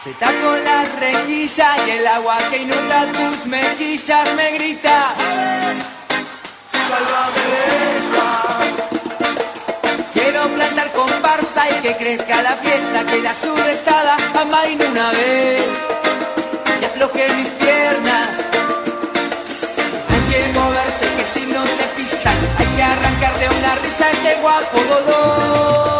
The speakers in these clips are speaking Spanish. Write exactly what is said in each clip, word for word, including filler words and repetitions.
Se tacó la rejilla y el agua que inunda tus mejillas me grita: sálvame de esta. Quiero plantar comparsa y que crezca la fiesta, que la sudestada amaine una vez y afloje mis piernas. Hay que moverse, que si no te pisan hay que arrancar de una risa este guapo dolor.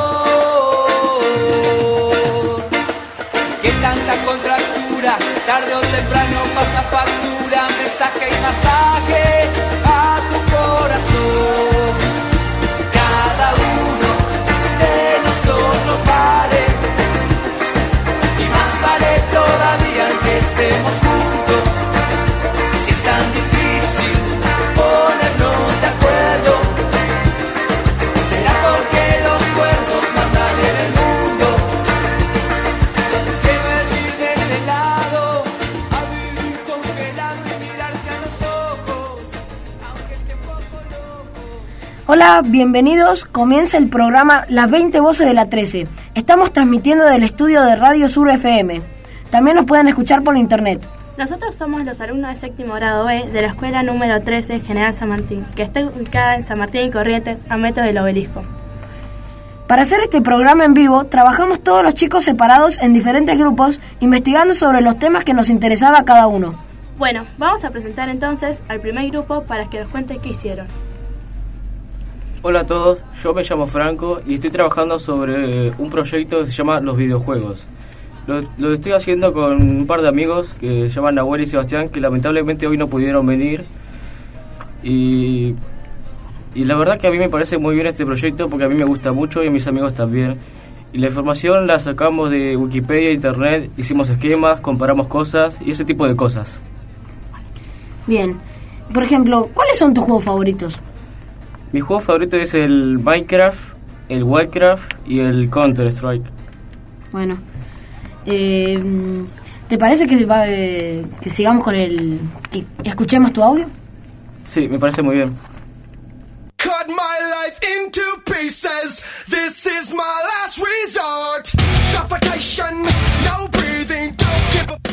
Que tanta contractura, tarde o temprano pasa factura, mensaje y masaje a tu corazón. Cada uno de nosotros vale, y más vale todavía que estemos juntos. Si es tan difícil ponernos de acuerdo, será porque los cuernos mandan en el mundo. Quiero ir de este lado, a vivir congelado y mirarte a los ojos, aunque esté un poco loco. Hola, bienvenidos. Comienza el programa Las veinte Voces de la trece. Estamos transmitiendo del estudio de Radio Sur F M. También nos pueden escuchar por internet. Nosotros somos los alumnos de séptimo grado B de la escuela número trece General San Martín, que está ubicada en San Martín y Corrientes, a metros del obelisco. Para hacer este programa en vivo, trabajamos todos los chicos separados en diferentes grupos, investigando sobre los temas que nos interesaba a cada uno. Bueno, vamos a presentar entonces al primer grupo para que nos cuente qué hicieron. Hola a todos, yo me llamo Franco y estoy trabajando sobre un proyecto que se llama Los Videojuegos. Lo, lo estoy haciendo con un par de amigos que se llaman Nahuel y Sebastián, que lamentablemente hoy no pudieron venir. Y, y la verdad que a mí me parece muy bien este proyecto porque a mí me gusta mucho y a mis amigos también. Y la información la sacamos de Wikipedia, internet, hicimos esquemas, comparamos cosas y ese tipo de cosas. Bien, por ejemplo, ¿cuáles son tus juegos favoritos? Mi juego favorito es el Minecraft, el Warcraft y el Counter-Strike. Bueno, eh, ¿te parece que, va, eh, que sigamos con el... que escuchemos tu audio? Sí, me parece muy bien. Cut my life into pieces. This is my last resort. Suffocation, no breathing, don't give a...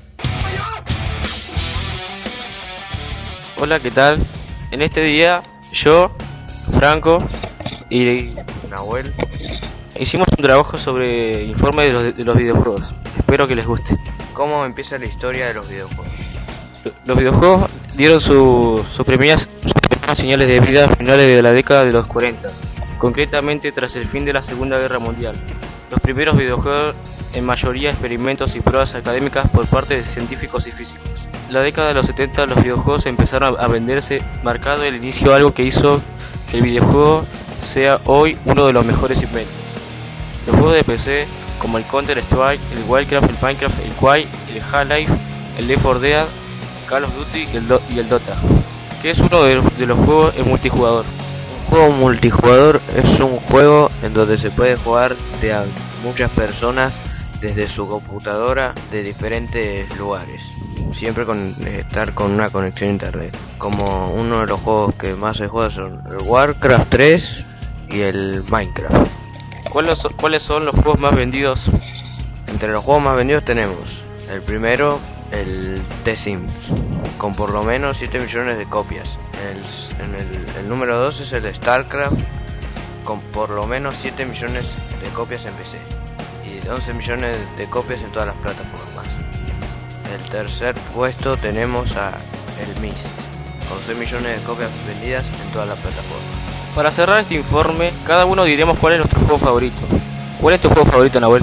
Hola, ¿qué tal? En este día, yo, Franco y Nahuel hicimos un trabajo sobre informe de los, de los videojuegos. Espero que les guste. ¿Cómo empieza la historia de los videojuegos? Los videojuegos dieron su, sus primeras, sus primeras señales de vida a finales de la década de los cuarenta, concretamente tras el fin de la Segunda Guerra Mundial. Los primeros videojuegos, en mayoría experimentos y pruebas académicas por parte de científicos y físicos. En la década de los setenta los videojuegos empezaron a venderse, marcando el inicio de algo que hizo que el videojuego sea hoy uno de los mejores inventos. Los juegos de P C, como el Counter-Strike, el Warcraft, el Minecraft, el Quake, el Half-Life, el Left four Dead, Call of Duty y el, Do- y el Dota, que es uno de los, de los juegos en multijugador. Un juego multijugador es un juego en donde se puede jugar de a muchas personas desde su computadora de diferentes lugares, siempre con estar con una conexión a internet. Como uno de los juegos que más se juega son el Warcraft tres y el Minecraft. ¿Cuáles son, ¿Cuáles son los juegos más vendidos? Entre los juegos más vendidos tenemos el primero, el The Sims, con por lo menos siete millones de copias. El, en el, el número dos es el StarCraft, con por lo menos siete millones de copias en P C y once millones de copias en todas las plataformas. El tercer puesto tenemos a el Myst, con seis millones de copias vendidas en todas las plataformas. Para cerrar este informe, cada uno diremos cuál es nuestro juego favorito. ¿Cuál es tu juego favorito, Nahuel?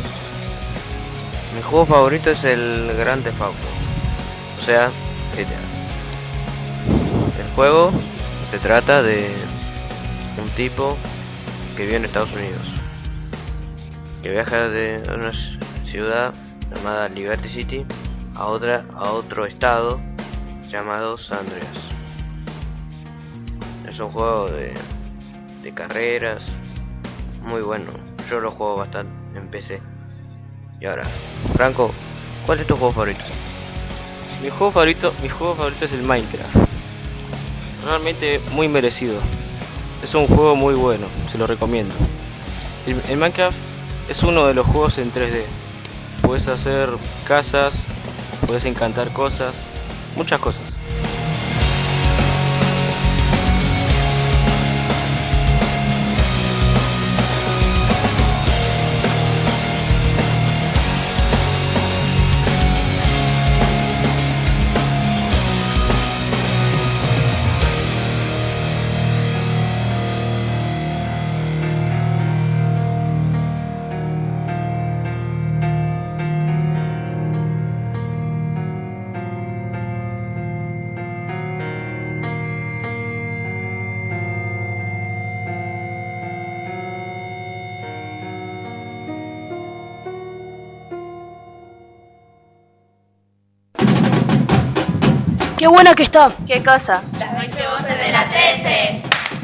Mi juego favorito es el Grand Theft Auto, o sea, G T A. El juego se trata de un tipo que vive en Estados Unidos, que viaja de una ciudad llamada Liberty City a otra a otro estado llamado San Andreas. Es un juego de, de carreras muy bueno. Yo lo juego bastante en P C. Y ahora, Franco, ¿cuál es tu juego favorito? Mi juego favorito, mi juego favorito es el Minecraft. Realmente muy merecido. Es un juego muy bueno, se lo recomiendo. El, el Minecraft es uno de los juegos en tres D. puedes hacer casas, puedes encantar cosas, muchas cosas. ¡Qué buena que está! ¿Qué cosa? Las veinte voces de la trece.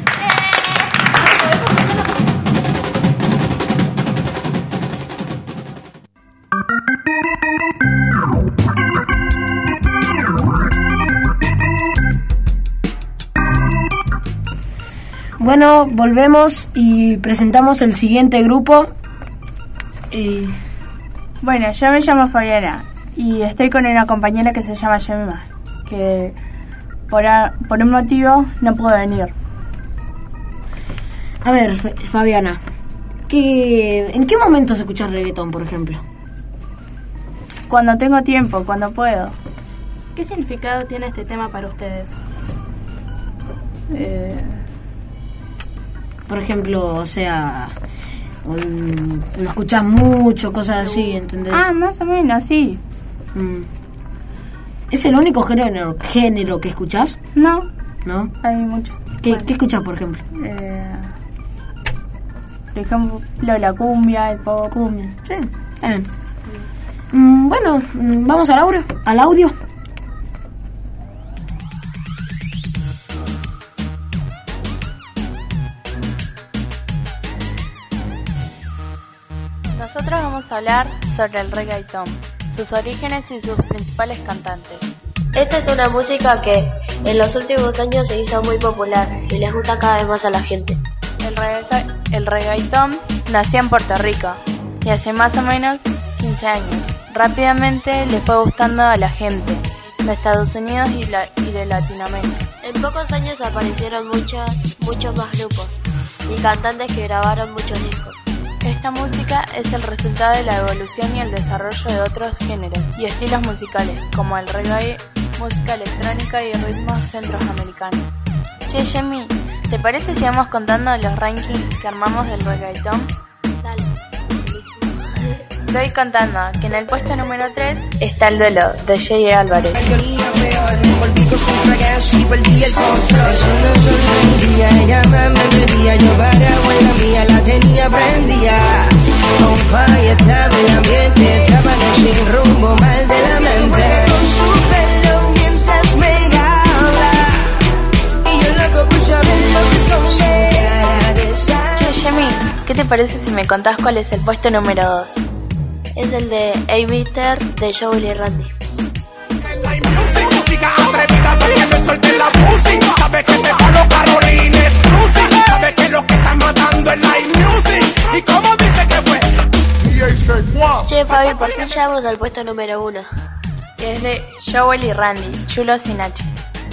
Bueno, volvemos y presentamos el siguiente grupo. Y... Bueno, yo me llamo Fabiana y estoy con una compañera que se llama Gemma, que por, a, por un motivo no pudo venir. A ver, F- Fabiana, ¿qué, ¿en qué momentos escuchas reggaetón, por ejemplo? Cuando tengo tiempo, cuando puedo. ¿Qué significado tiene este tema para ustedes? Eh, por ejemplo, o sea, um, lo escuchas mucho, cosas así, ¿entendés? Ah, más o menos, sí. Mm. ¿Es el único género, género que escuchás? No, ¿No? hay muchos. ¿Qué, Bueno, ¿qué escuchás, por ejemplo? eh, por ejemplo, la cumbia, el pop. Cumbia. Sí, está bien. Mm, bueno, mm, vamos al audio. Al audio. Nosotros vamos a hablar sobre el reggaetón, sus orígenes y sus principales cantantes. Esta es una música que en los últimos años se hizo muy popular y les gusta cada vez más a la gente. El, regga- el reggaetón nació en Puerto Rico y hace más o menos quince años. Rápidamente le fue gustando a la gente de Estados Unidos y, la- y de Latinoamérica. En pocos años aparecieron muchos, muchos más grupos y cantantes que grabaron muchos discos. Esta música es el resultado de la evolución y el desarrollo de otros géneros y estilos musicales, como el reggae, música electrónica y ritmos centroamericanos. Che, Jimmy, ¿te parece si vamos contando los rankings que armamos del reggaetón? Dale. Estoy contando que en el puesto número tres está el duelo de Jay Álvarez. Che, Jimmy, ¿qué te parece si me contás cuál es el puesto número dos? Es el de A-Bitter de Joel y Randy. Che, Fabi, por fin llegamos al puesto número uno. Es de Joel y Randy, Chulos y Nachi.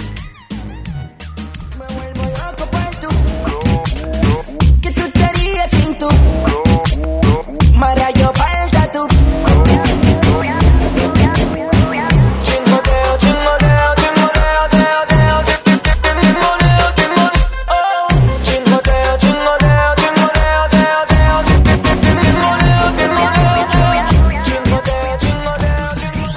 ¿Qué tú te harías sin tú? Mara, yo falta tú. Chingoteo, chingoteo, chingoteo, teo, teo, chingoteo, chingoteo, oh. Chingoteo, chingoteo, chingoteo, teo, teo, chingoteo, chingoteo, chingoteo, chingoteo,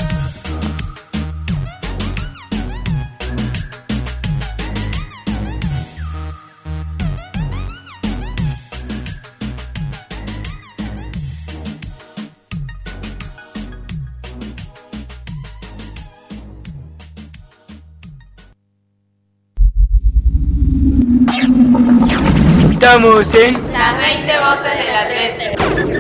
Estamos en... Las veinte voces de la trece.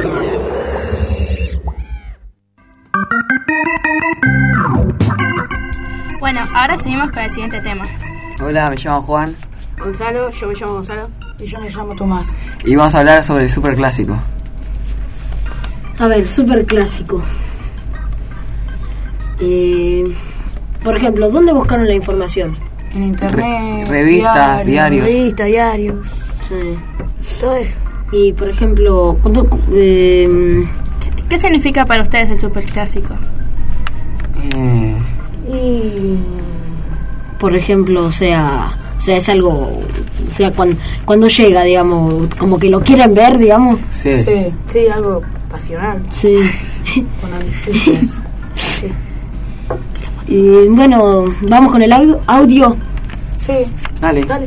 Bueno, ahora seguimos con el siguiente tema. Hola, me llamo Juan Gonzalo, yo me llamo Gonzalo. Y yo me llamo Tomás. y vamos a hablar sobre el superclásico. A ver, super clásico. Eh, por ejemplo, ¿dónde buscaron la información? En internet, Re- revistas, diarios. Revistas, diarios. Sí. Todo eso. Y, por ejemplo, ¿cuánto, eh, ¿qué significa para ustedes el superclásico? Eh, y, por ejemplo, o sea, o sea, es algo, o sea, cuando, cuando llega, digamos, como que lo quieren ver, digamos. sí. Sí, sí, algo pasional. Sí. Con angustias. Sí. Y bueno, vamos con el audio. audio. Sí. Dale. Dale.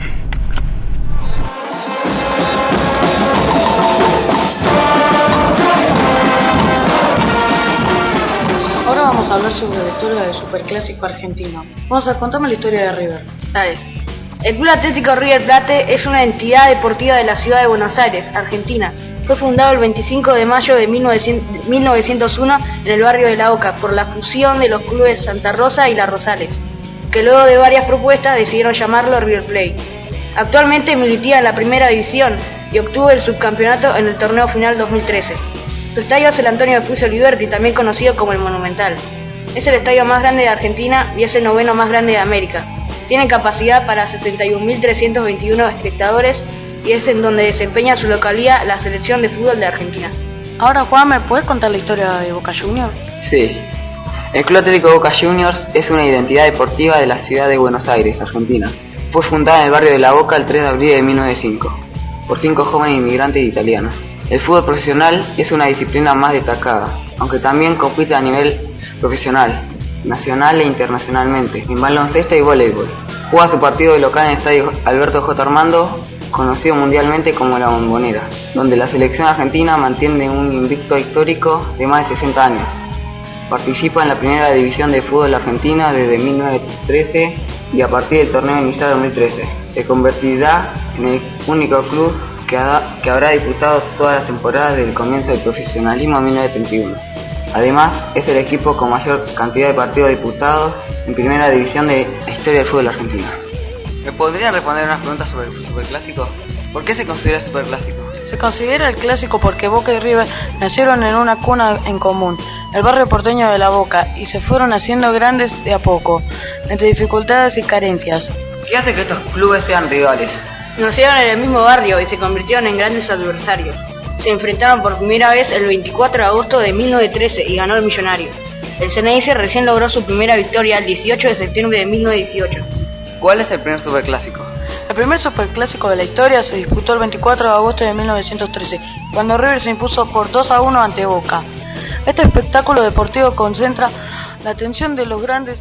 Ahora vamos a hablar sobre la historia del superclásico argentino. Vamos a contarme la historia de River. Dale. El Club Atlético River Plate es una entidad deportiva de la ciudad de Buenos Aires, Argentina. Fue fundado el veinticinco de mayo de mil novecientos uno en el barrio de La Boca por la fusión de los clubes Santa Rosa y La Rosales, que luego de varias propuestas decidieron llamarlo River Plate. Actualmente milita en la primera división y obtuvo el subcampeonato en el torneo final dos mil trece. Su estadio es el Antonio de Puzo Liberti, también conocido como el Monumental. Es el estadio más grande de Argentina y es el noveno más grande de América. Tiene capacidad para sesenta y un mil trescientos veintiuno espectadores y es en donde desempeña su localidad la selección de fútbol de Argentina. Ahora, Juan, ¿me puedes contar la historia de Boca Juniors? Sí. El Club Atlético Boca Juniors es una identidad deportiva de la ciudad de Buenos Aires, Argentina. Fue fundada en el barrio de La Boca el tres de abril de mil novecientos cinco por cinco jóvenes inmigrantes italianos. El fútbol profesional es una disciplina más destacada, aunque también compite a nivel profesional, nacional e internacionalmente, en baloncesto y voleibol. Juega su partido de local en el estadio Alberto J. Armando, conocido mundialmente como La Bombonera, donde la selección argentina mantiene un invicto histórico de más de sesenta años. Participa en la primera división de fútbol argentina desde mil novecientos trece y a partir del torneo inicial dos mil trece se convertirá en el único club que, ha, que habrá disputado todas las temporadas desde el comienzo del profesionalismo en mil novecientos treinta y uno. Además, es el equipo con mayor cantidad de partidos disputados en primera división de la historia del fútbol argentino. ¿Me podrían responder unas preguntas sobre el superclásico? ¿Por qué se considera superclásico? Se considera el clásico porque Boca y River nacieron en una cuna en común, el barrio porteño de La Boca, y se fueron haciendo grandes de a poco, entre dificultades y carencias. ¿Qué hace que estos clubes sean rivales? Nacieron en el mismo barrio y se convirtieron en grandes adversarios. Se enfrentaron por primera vez el veinticuatro de agosto de mil novecientos trece y ganó el Millonario. El Ceneice recién logró su primera victoria el dieciocho de septiembre de mil novecientos dieciocho. ¿Cuál es el primer superclásico? El primer superclásico de la historia se disputó el veinticuatro de agosto de mil novecientos trece, cuando River se impuso por dos a uno ante Boca. Este espectáculo deportivo concentra la atención de los grandes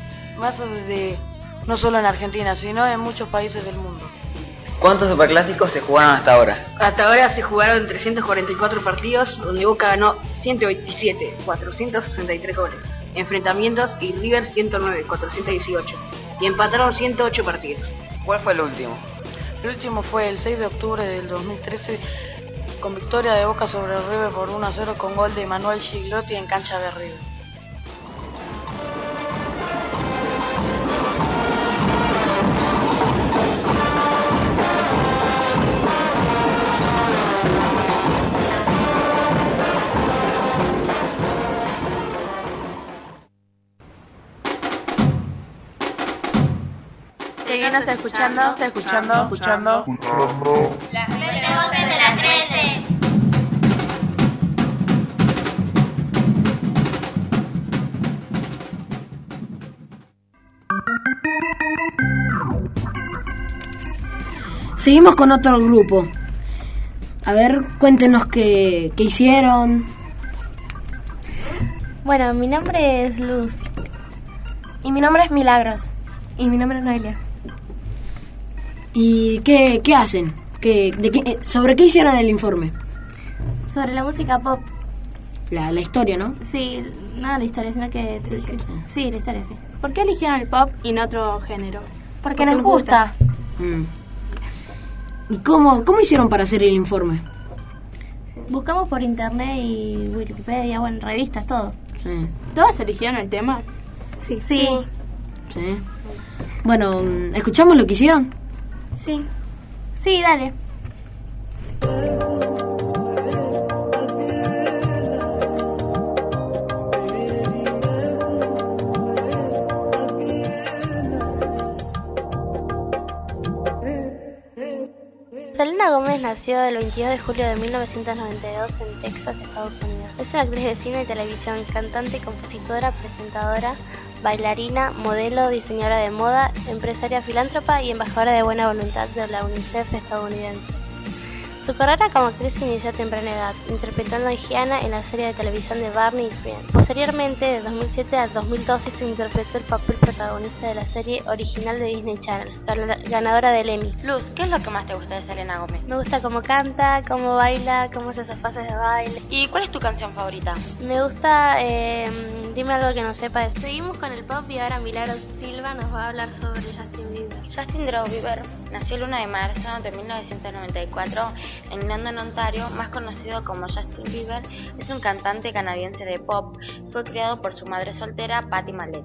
masas de no solo en Argentina, sino en muchos países del mundo. ¿Cuántos superclásicos se jugaron hasta ahora? Hasta ahora se jugaron trescientos cuarenta y cuatro partidos, donde Boca ganó ciento veintisiete, cuatrocientos sesenta y tres goles, enfrentamientos, y River ciento nueve, cuatrocientos dieciocho, y empataron ciento ocho partidos. ¿Cuál fue el último? El último fue el seis de octubre del dos mil trece, con victoria de Boca sobre River por uno a cero con gol de Manuel Gigliotti en cancha de River. Seguimos escuchando, está escuchando, escuchando. Las veinte voces de la trece. Seguimos con otro grupo. A ver, cuéntenos qué, qué hicieron. Bueno, mi nombre es Luz. Y mi nombre es Milagros. Y mi nombre es Noelia. ¿Y qué, qué hacen? ¿Qué, de qué, ¿Sobre qué hicieron el informe? Sobre la música pop. La, la historia, ¿no? Sí, nada la historia, sino que... Sí. sí, la historia, sí. ¿Por qué eligieron el pop y no otro género? Porque, Porque nos gusta. gusta. Mm. ¿Y cómo, cómo hicieron para hacer el informe? Buscamos por internet y Wikipedia, bueno, revistas, todo. Sí. ¿Todas eligieron el tema? Sí. Sí. Sí. Bueno, ¿escuchamos lo que hicieron? Sí. Sí, dale. nació el veintidós de julio de mil novecientos noventa y dos en Texas, Estados Unidos. Es una actriz de cine y televisión, cantante, compositora, presentadora, bailarina, modelo, diseñadora de moda, empresaria filántropa y embajadora de buena voluntad de la UNICEF estadounidense. Su carrera como actriz inició a temprana edad, interpretando a Gianna en la serie de televisión de Barney y Friends. Posteriormente, de dos mil siete a dos mil doce, se interpretó el papel protagonista de la serie original de Disney Channel, ganadora del Emmy. Luz, ¿qué es lo que más te gusta de Selena Gómez? Me gusta cómo canta, cómo baila, cómo hace sus pases de baile. ¿Y cuál es tu canción favorita? Me gusta eh, Dime algo que no sepa. Seguimos con el pop y ahora Milagros Silva nos va a hablar sobre Justin Bieber. Justin Bieber nació el uno de marzo de mil novecientos noventa y cuatro en London, Ontario, más conocido como Justin Bieber. Es un cantante canadiense de pop. Fue criado por su madre soltera, Patti Mallet,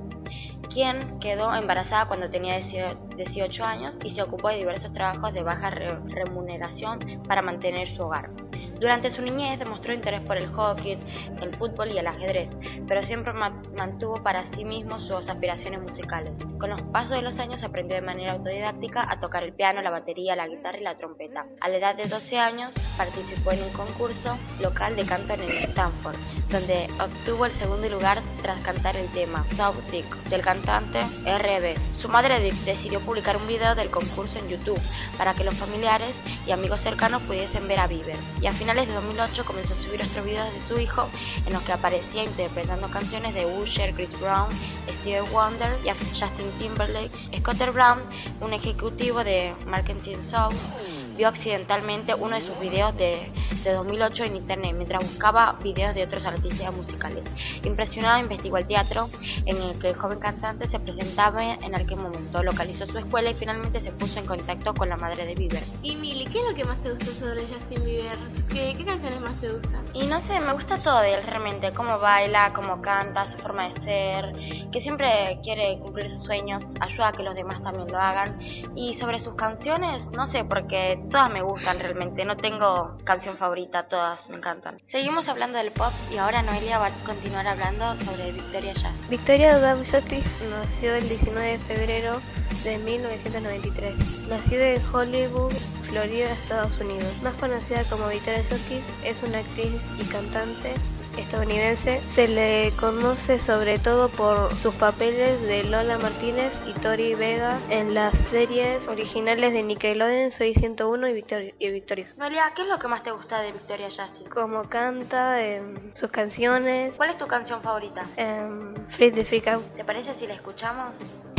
quien quedó embarazada cuando tenía dieciocho años y se ocupó de diversos trabajos de baja re- remuneración para mantener su hogar. Durante su niñez demostró interés por el hockey, el fútbol y el ajedrez, pero siempre ma- mantuvo para sí mismo sus aspiraciones musicales. Con los pasos de los años aprendió de manera autodidáctica a tocar el piano, la batería, la guitarra y la trompeta. A la edad de doce años participó en un concurso local de canto en el Stanford, donde obtuvo el segundo lugar tras cantar el tema South Dick del cantante R B. Su madre de- decidió publicar un video del concurso en YouTube para que los familiares y amigos cercanos pudiesen ver a Bieber. Y a finales de dos mil ocho comenzó a subir otros videos de su hijo en los que aparecía interpretando canciones de Usher, Chris Brown, Stevie Wonder y a Justin Timberlake. Scott Brown, un ejecutivo de Marketing South, vio accidentalmente uno de sus videos de, de dos mil ocho en internet mientras buscaba videos de otros artistas musicales. Impresionado, investigó el teatro en el que el joven cantante se presentaba en aquel momento, localizó su escuela y finalmente se puso en contacto con la madre de Bieber. Y Mili, ¿qué es lo que más te gusta sobre Justin Bieber? ¿Qué, qué canciones más te gustan? Y no sé, me gusta todo de él realmente, cómo baila, cómo canta, su forma de ser, que siempre quiere cumplir sus sueños, ayuda a que los demás también lo hagan. Y sobre sus canciones, no sé, porque todas me gustan realmente, no tengo canción favorita, todas me encantan. Seguimos hablando del pop y ahora Noelia va a continuar hablando sobre Victoria Justice. Victoria Justice nació el diecinueve de febrero de mil novecientos noventa y tres. Nació en Hollywood, Florida, Estados Unidos. Más conocida como Victoria Justice, es una actriz y cantante estadounidense. Se le conoce sobre todo por sus papeles de Lola Martínez y Tori Vega en las series originales de Nickelodeon, Soy ciento uno y, Victor- y Victorious. Noelia, ¿qué es lo que más te gusta de Victoria Justice? Como canta, eh, sus canciones. ¿Cuál es tu canción favorita? Eh, Freak the Freak Out. ¿Te parece si la escuchamos?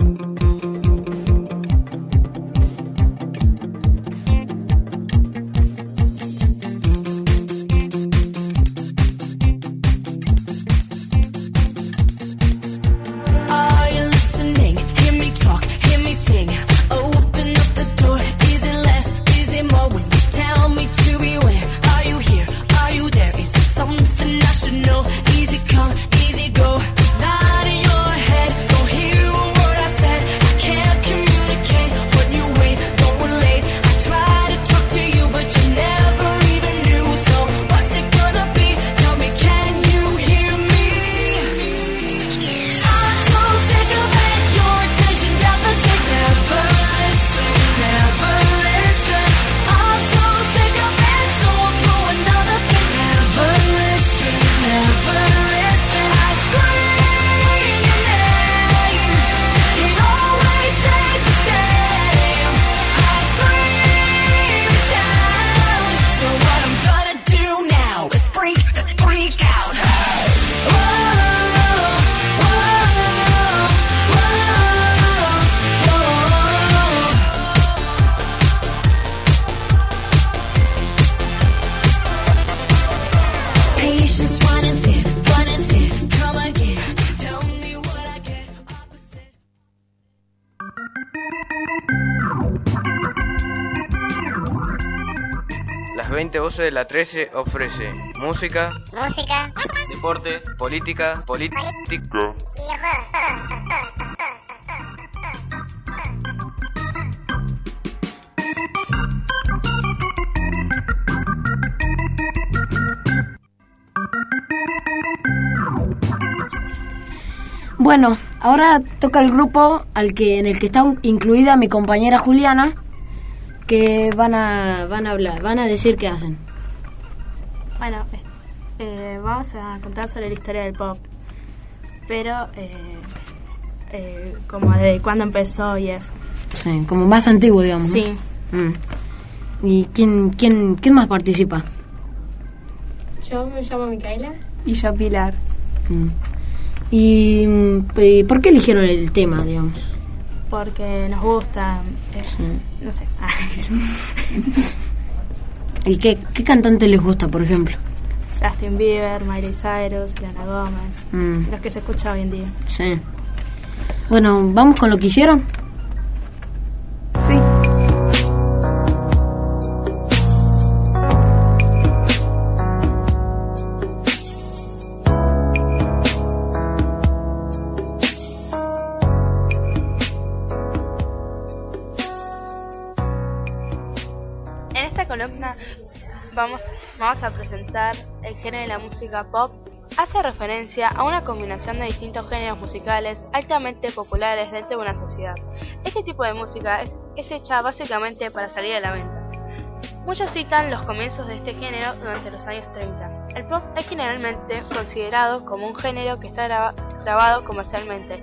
Las veinte voces de la trece ofrece música, Música. deporte, política, política. Bueno, ahora toca el grupo al que en el que está incluida mi compañera Juliana, que van a van a hablar, van a decir qué hacen. Bueno, eh, vamos a contar sobre la historia del pop, pero eh, eh, como de cuándo empezó y eso. Sí, como más antiguo, digamos. Sí. ¿No? Mm. ¿Y quién, quién, quién más participa? Yo me llamo Micaela. Y yo Pilar. Mm. ¿Y, y por qué eligieron el tema, digamos? Porque nos gusta, eh, Sí. no sé. ¿Y qué, qué cantante les gusta, por ejemplo? Justin Bieber, Miley Cyrus, Selena Gómez, Mm. los que se escucha hoy en día. Sí. Bueno, ¿vamos con lo que hicieron? Sí. En esta columna vamos, vamos a presentar el género de la música pop. Hace referencia a una combinación de distintos géneros musicales altamente populares dentro de una sociedad. Este tipo de música es, es hecha básicamente para salir a la venta. Muchos citan los comienzos de este género durante los años treinta. El pop es generalmente considerado como un género que está graba, grabado comercialmente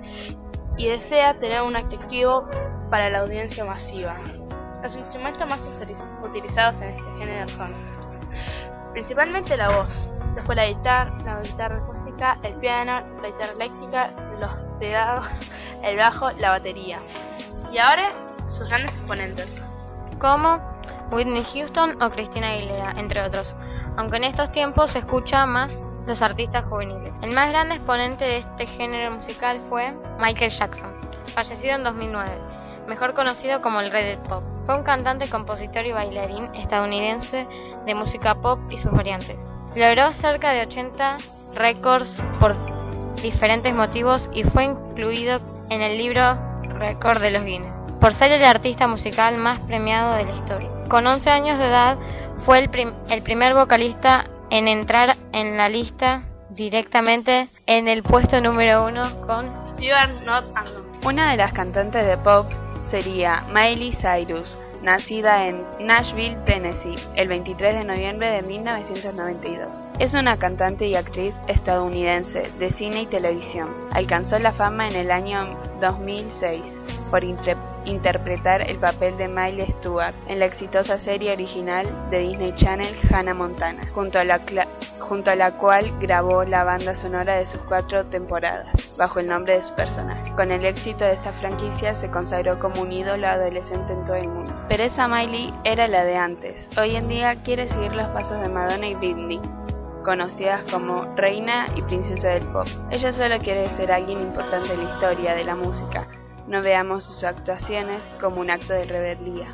y desea tener un atractivo para la audiencia masiva. Los instrumentos más utilizados en este género son principalmente la voz, después la guitarra, la guitarra acústica, el piano, la guitarra eléctrica, los teclados, el bajo, la batería. Y ahora sus grandes exponentes, como Whitney Houston o Christina Aguilera, entre otros, aunque en estos tiempos se escucha más los artistas juveniles. El más grande exponente de este género musical fue Michael Jackson, fallecido en dos mil nueve, mejor conocido como el rey del pop. Fue un cantante, compositor y bailarín estadounidense de música pop y sus variantes. Logró cerca de ochenta récords por diferentes motivos y fue incluido en el libro Récord de los Guinness, por ser el artista musical más premiado de la historia. Con once años de edad fue el, prim- el primer vocalista en entrar en la lista directamente en el puesto número uno con You Are Not Alone. Una de las cantantes de pop sería Miley Cyrus, nacida en Nashville, Tennessee, el veintitrés de noviembre de mil novecientos noventa y dos. Es una cantante y actriz estadounidense de cine y televisión. Alcanzó la fama en el año dos mil seis por intre- interpretar el papel de Miley Stewart en la exitosa serie original de Disney Channel Hannah Montana, junto a la, cla- junto a la cual grabó la banda sonora de sus cuatro temporadas, bajo el nombre de su personaje. Con el éxito de esta franquicia se consagró como un ídolo adolescente en todo el mundo. Pero esa Miley era la de antes. Hoy en día quiere seguir los pasos de Madonna y Britney, conocidas como reina y princesa del pop. Ella solo quiere ser alguien importante en la historia de la música. No veamos sus actuaciones como un acto de rebeldía.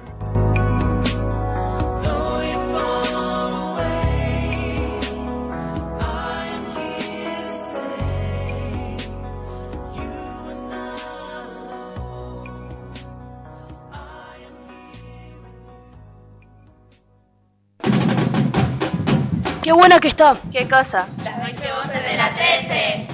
¡Qué buena que está! ¿Qué cosa? Las veinte voces de la trece.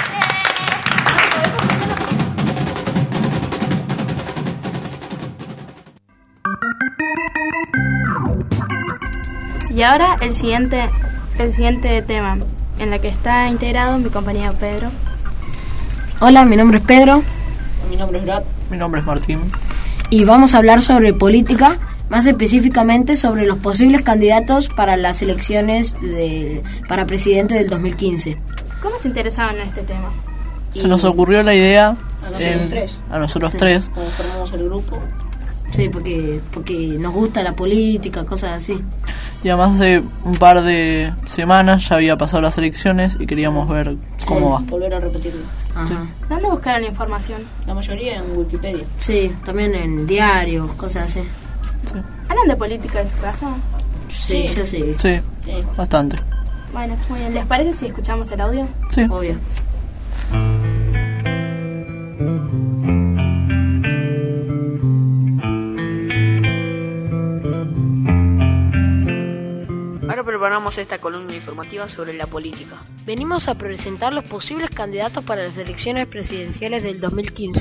Y ahora el siguiente, el siguiente tema, en la que está integrado mi compañero Pedro. Hola, mi nombre es Pedro. Mi nombre es Brad. Mi nombre es Martín. Y vamos a hablar sobre política, más específicamente sobre los posibles candidatos para las elecciones de, para presidente del dos mil quince. ¿Cómo se interesaban en este tema? Se nos ocurrió la idea a nosotros en, tres. A nosotros Sí. tres. Cuando formamos el grupo. Sí, porque, porque nos gusta la política, cosas así. Y además de un par de semanas ya había pasado las elecciones y queríamos ver cómo va. Volver a repetirlo. Sí. ¿Dónde buscaron la información? La mayoría en Wikipedia. Sí, también en diarios, cosas así. ¿Hablan de política en su casa? Sí, Sí. yo sí. Sí, bastante. Bueno, muy bien. ¿Les parece si escuchamos el audio? Sí. Obvio. Ahora preparamos esta columna informativa sobre la política. Venimos a presentar los posibles candidatos para las elecciones presidenciales del dos mil quince.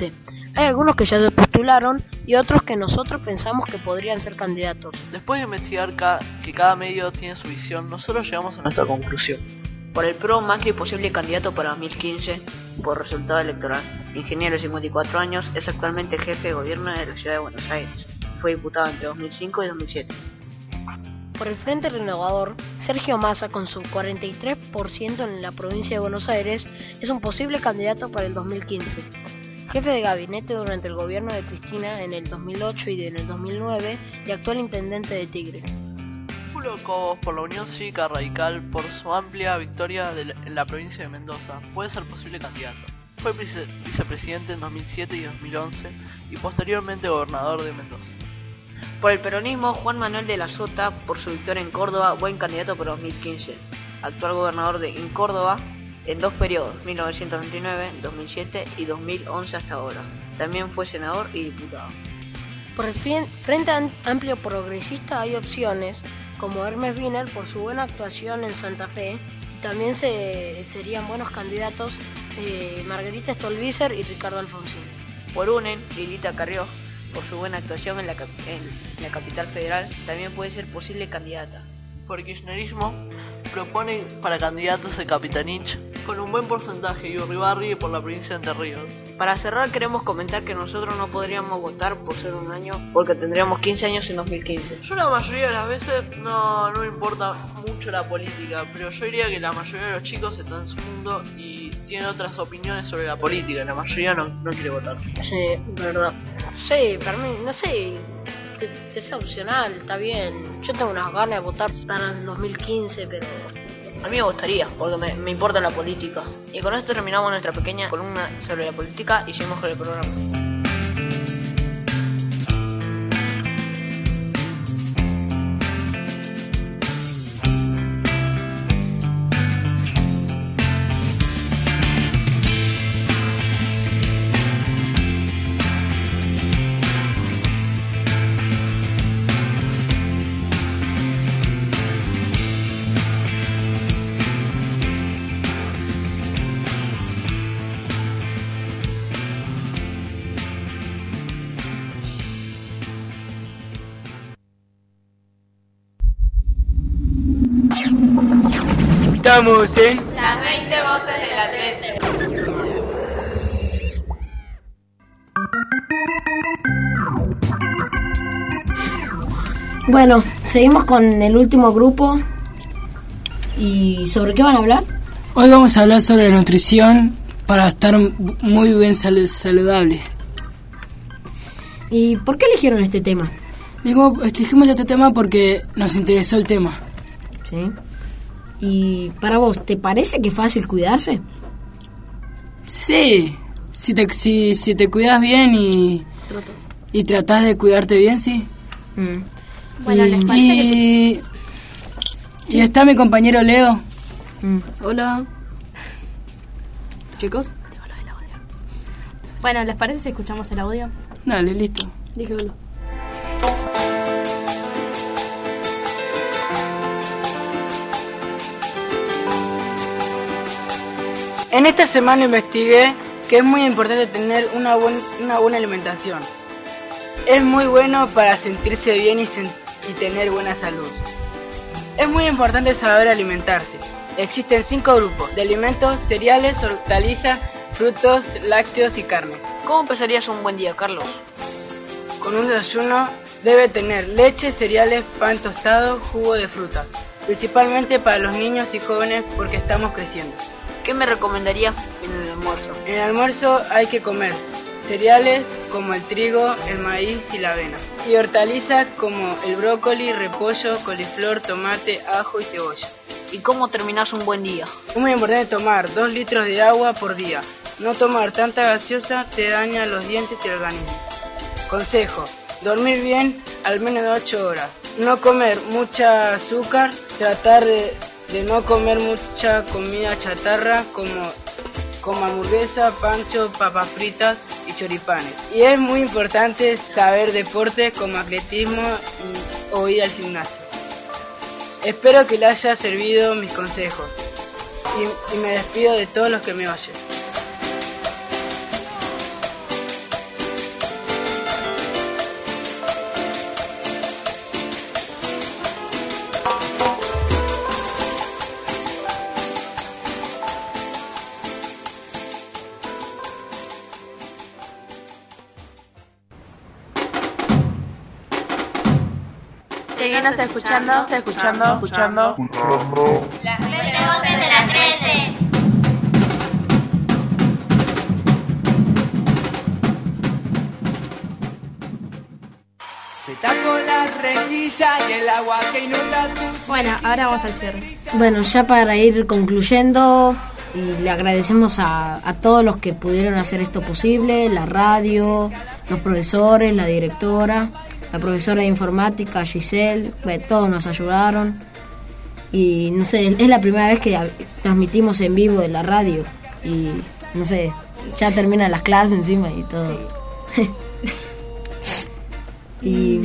Hay algunos que ya se postularon y otros que nosotros pensamos que podrían ser candidatos. Después de investigar ca que cada medio tiene su visión, nosotros llegamos a nuestra conclusión. Por el P R O, Macri, posible candidato para dos mil quince por resultado electoral. Ingeniero de cincuenta y cuatro años, es actualmente jefe de gobierno de la ciudad de Buenos Aires. Fue diputado entre dos mil cinco y dos mil siete. Por el Frente Renovador, Sergio Massa, con su cuarenta y tres por ciento en la provincia de Buenos Aires, es un posible candidato para el dos mil quince. Jefe de gabinete durante el gobierno de Cristina en el dos mil ocho y en el dos mil nueve y actual intendente de Tigre. Julio Cobos, por la Unión Cívica Radical, por su amplia victoria de la, en la provincia de Mendoza, puede ser posible candidato. Fue vice vicepresidente en dos mil siete y dos mil once y posteriormente gobernador de Mendoza. Por el peronismo, Juan Manuel de la Sota, por su victoria en Córdoba, buen candidato para dos mil quince. Actual gobernador de en Córdoba en dos periodos, mil novecientos veintinueve, dos mil siete y dos mil once hasta ahora. También fue senador y diputado. Por el Frente Amplio Progresista hay opciones, como Hermes Wiener por su buena actuación en Santa Fe. También se, serían buenos candidatos eh, Margarita Stolbizer y Ricardo Alfonsín. Por UNEN, Lilita Carrió, por su buena actuación en la, en la capital federal, también puede ser posible candidata. Por kirchnerismo, propone para candidatos el Capitanich con un buen porcentaje y Urribarri por la provincia de Entre Ríos. Para cerrar, queremos comentar que nosotros no podríamos votar por ser un año porque tendríamos quince años en dos mil quince. Yo la mayoría de las veces no, no me importa mucho la política, pero yo diría que la mayoría de los chicos están en su mundo y tienen otras opiniones sobre la política. La mayoría no, no quiere votar. Sí, verdad. Sí, para mí, no sé, que, que sea opcional, está bien. Yo tengo unas ganas de votar para el dos mil quince, pero... A mí me gustaría, porque me, me importa la política. Y con esto terminamos nuestra pequeña columna sobre la política y seguimos con el programa. Estamos en las veinte voces de la trece. Bueno, seguimos con el último grupo. ¿Y sobre qué van a hablar? Hoy vamos a hablar sobre la nutrición para estar muy bien sal- saludable. ¿Y por qué eligieron este tema? Digo, elegimos este tema porque nos interesó el tema. Sí. ¿Y para vos, te parece que es fácil cuidarse? Sí, si te, si, si te cuidas bien y, y tratás de cuidarte bien, sí. Mm. Bueno, ¿les parece y, que... y está mi compañero Leo. Mm. Hola. Chicos. Bueno, ¿les parece si escuchamos el audio? Dale, listo. Dígalo. En esta semana investigué que es muy importante tener una, buen, una buena alimentación. Es muy bueno para sentirse bien y, sen- y tener buena salud. Es muy importante saber alimentarse. Existen cinco grupos de alimentos: cereales, hortalizas, frutos, lácteos y carnes. ¿Cómo empezarías un buen día, Carlos? Con un desayuno debe tener leche, cereales, pan tostado, jugo de fruta, principalmente para los niños y jóvenes porque estamos creciendo. ¿Qué me recomendaría en el almuerzo? En el almuerzo hay que comer cereales como el trigo, el maíz y la avena, y hortalizas como el brócoli, repollo, coliflor, tomate, ajo y cebolla. ¿Y cómo terminás un buen día? Es muy importante tomar dos litros de agua por día. No tomar tanta gaseosa te daña los dientes y el organismo. Consejo: dormir bien al menos de ocho horas. No comer mucha azúcar. Tratar de, de no comer mucha comida chatarra como, como hamburguesa, pancho, papas fritas y choripanes. Y es muy importante saber deportes como atletismo y, o ir al gimnasio. Espero que les haya servido mis consejos y, y me despido de todos los que me oyen. Seguimos escuchando, escuchando, escuchando. Las trece voces de la trece. Se tapó la rejilla y el agua que inunda tus... Bueno, ahora vamos al cierre. Bueno, ya para ir concluyendo, y le agradecemos a, a todos los que pudieron hacer esto posible, la radio, los profesores, la directora, la profesora de informática, Giselle, bueno, todos nos ayudaron. Y no sé, es la primera vez que transmitimos en vivo de la radio. Y no sé, ya terminan las clases encima y todo. Sí. y,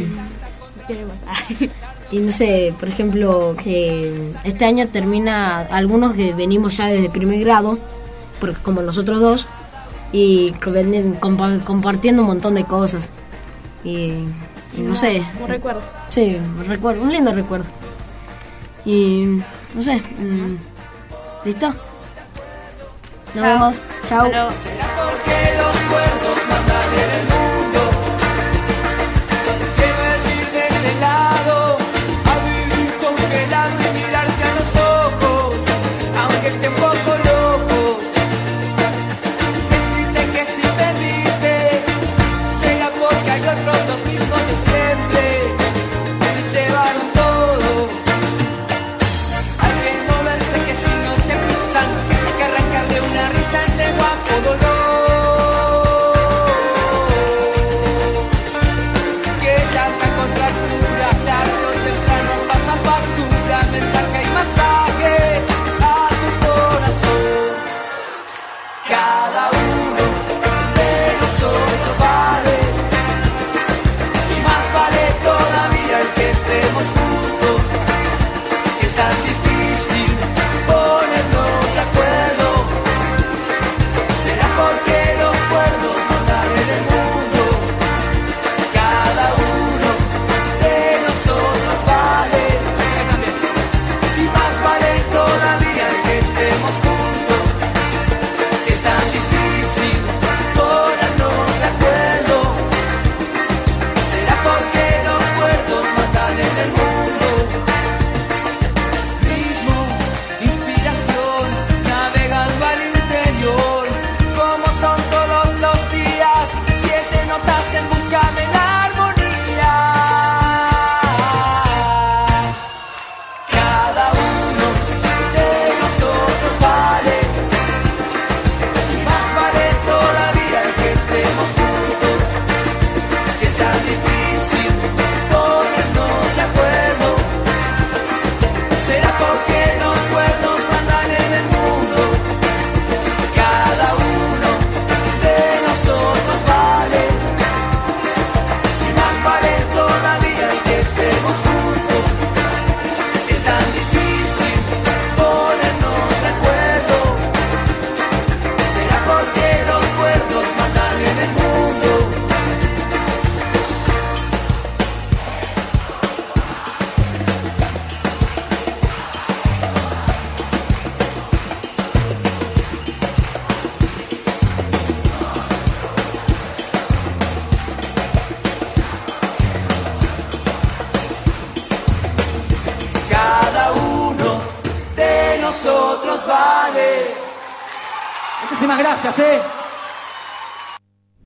y no sé, por ejemplo, que este año termina algunos que venimos ya desde primer grado, porque como nosotros dos, y comp- compartiendo un montón de cosas. Y, y no sé. Un recuerdo. Sí, un recuerdo, un lindo recuerdo. Y no sé, mmm, ¿listo? Nos Chao. vemos, chao. Será porque los cuerdos mandan en el mundo. Quiero ir de este lado, a vivir congelado y mirarte a los ojos, aunque esté un poco loco. Decirte que si perdiste, será porque hay otros los mismos de siempre, se llevaron todo. Hay que moverse que si no te pisan, hay que arrancarle una risa en de guapo dolor. Que tanta contractura, tarde o temprano pasa factura, mensaje y masaje a tu corazón. Cada uno de nosotros vale, y más vale todavía el que estemos juntos. Si es tan difícil ponernos de acuerdo, será porque los cuerdos mandan en el mundo. Cada uno de nosotros vale, y más vale todavía el que estemos juntos. Si es tan difícil ponernos de acuerdo, será porque los cuerdos mandan en el mundo. Ritmo, inspiración, navegando al interior, como son todos los días, siete notas en busca de la armonía. Cada uno de nosotros vale, y más vale todavía el que estemos juntos. Si es tan difícil ponernos de acuerdo, será porque los cuerdos mandan en el mundo. Cada uno de nosotros vale, y más vale todavía el que estemos juntos. Si es tan difícil ponernos de acuerdo, será porque los cuerdos mandan en el mundo. Cada uno de nosotros vale. Muchísimas gracias, eh.